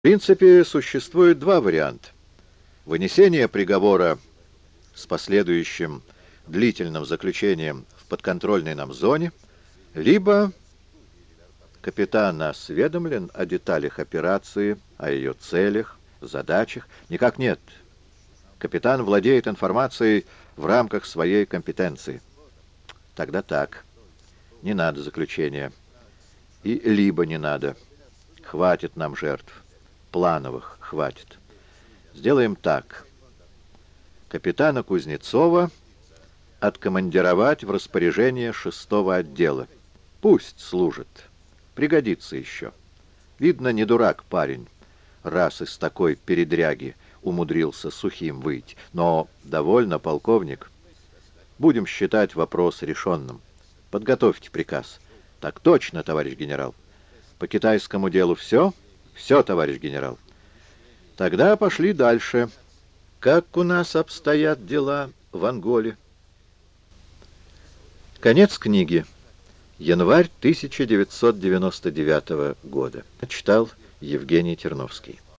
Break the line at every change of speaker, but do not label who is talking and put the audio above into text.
В принципе, существует два варианта. Вынесение приговора с последующим длительным заключением в подконтрольной нам зоне, либо капитан осведомлен о деталях операции, о ее целях, задачах. Никак нет. Капитан владеет информацией в рамках своей компетенции. Тогда так. Не надо заключения. И либо не надо. Хватит нам жертв. Плановых хватит. Сделаем так. Капитана Кузнецова откомандировать в распоряжение 6-го отдела. Пусть служит. Пригодится еще. Видно, не дурак парень, раз из такой передряги умудрился сухим выйти. Но довольно, полковник. Будем считать вопрос решенным. Подготовьте приказ. Так точно, товарищ генерал. По китайскому делу все? Все, товарищ генерал. Тогда пошли дальше. Как у нас обстоят дела в Анголе? Конец книги. Январь 1999 года. Читал Евгений Терновский.